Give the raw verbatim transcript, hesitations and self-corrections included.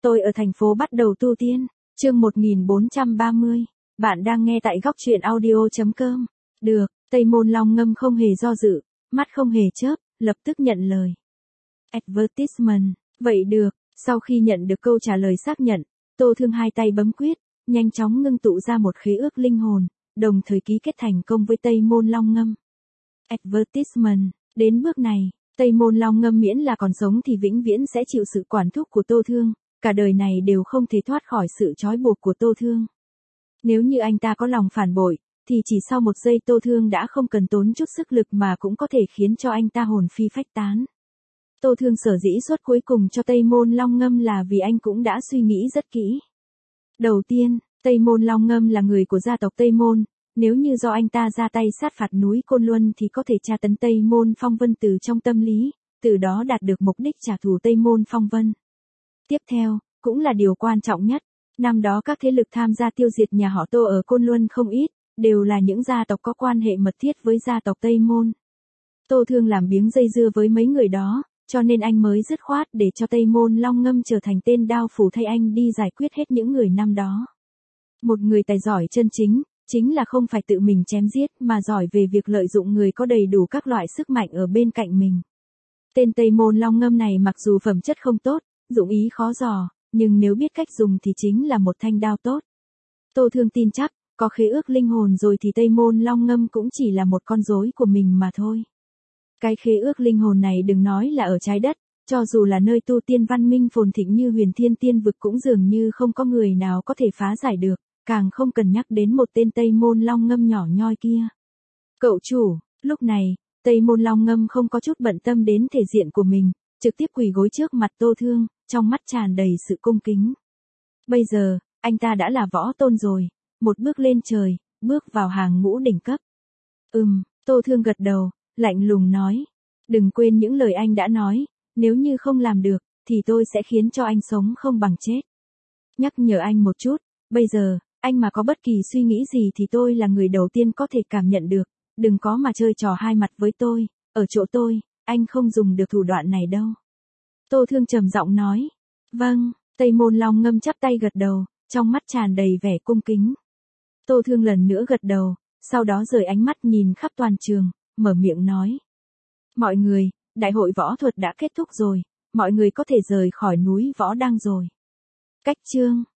Tôi ở thành phố bắt đầu tu tiên, chương một nghìn bốn trăm ba mươi. Bạn đang nghe tại góc truyện audio.com. Được, Tây Môn Long Ngâm không hề do dự, mắt không hề chớp, lập tức nhận lời. Advertisement, vậy được, sau khi nhận được câu trả lời xác nhận, Tô Thương hai tay bấm quyết, nhanh chóng ngưng tụ ra một khế ước linh hồn, đồng thời ký kết thành công với Tây Môn Long Ngâm. Advertisement, đến bước này, Tây Môn Long Ngâm miễn là còn sống thì vĩnh viễn sẽ chịu sự quản thúc của Tô Thương, cả đời này đều không thể thoát khỏi sự trói buộc của Tô Thương. Nếu như anh ta có lòng phản bội, thì chỉ sau một giây Tô Thương đã không cần tốn chút sức lực mà cũng có thể khiến cho anh ta hồn phi phách tán. Tô Thương sở dĩ xuất cuối cùng cho Tây Môn Long Ngâm là vì anh cũng đã suy nghĩ rất kỹ. Đầu tiên, Tây Môn Long Ngâm là người của gia tộc Tây Môn, nếu như do anh ta ra tay sát phạt núi Côn Luân thì có thể tra tấn Tây Môn Phong Vân từ trong tâm lý, từ đó đạt được mục đích trả thù Tây Môn Phong Vân. Tiếp theo, cũng là điều quan trọng nhất, năm đó các thế lực tham gia tiêu diệt nhà họ Tô ở Côn Luân không ít, đều là những gia tộc có quan hệ mật thiết với gia tộc Tây Môn. Tô Thương làm biếng dây dưa với mấy người đó, cho nên anh mới dứt khoát để cho Tây Môn Long Ngâm trở thành tên đao phủ thay anh đi giải quyết hết những người năm đó. Một người tài giỏi chân chính, chính là không phải tự mình chém giết mà giỏi về việc lợi dụng người có đầy đủ các loại sức mạnh ở bên cạnh mình. Tên Tây Môn Long Ngâm này mặc dù phẩm chất không tốt, dụng ý khó dò, nhưng nếu biết cách dùng thì chính là một thanh đao tốt. Tô Thương tin chắc, có khế ước linh hồn rồi thì Tây Môn Long Ngâm cũng chỉ là một con rối của mình mà thôi. Cái khế ước linh hồn này đừng nói là ở trái đất, cho dù là nơi tu tiên văn minh phồn thịnh như Huyền Thiên Tiên Vực cũng dường như không có người nào có thể phá giải được, càng không cần nhắc đến một tên Tây Môn Long Ngâm nhỏ nhoi kia. Cậu chủ, lúc này, Tây Môn Long Ngâm không có chút bận tâm đến thể diện của mình, trực tiếp quỳ gối trước mặt Tô Thương, trong mắt tràn đầy sự cung kính. Bây giờ, anh ta đã là võ tôn rồi, một bước lên trời, bước vào hàng ngũ đỉnh cấp. Ừm, Tô Thương gật đầu, lạnh lùng nói. Đừng quên những lời anh đã nói, nếu như không làm được, thì tôi sẽ khiến cho anh sống không bằng chết. Nhắc nhở anh một chút, bây giờ, anh mà có bất kỳ suy nghĩ gì thì tôi là người đầu tiên có thể cảm nhận được, đừng có mà chơi trò hai mặt với tôi, ở chỗ tôi, anh không dùng được thủ đoạn này đâu. Tô Thương trầm giọng nói. Vâng, Tây Môn Long Ngâm chắp tay gật đầu, trong mắt tràn đầy vẻ cung kính. Tô Thương lần nữa gật đầu, sau đó rời ánh mắt nhìn khắp toàn trường, mở miệng nói. Mọi người, đại hội võ thuật đã kết thúc rồi, mọi người có thể rời khỏi núi Võ Đăng rồi. Cách chương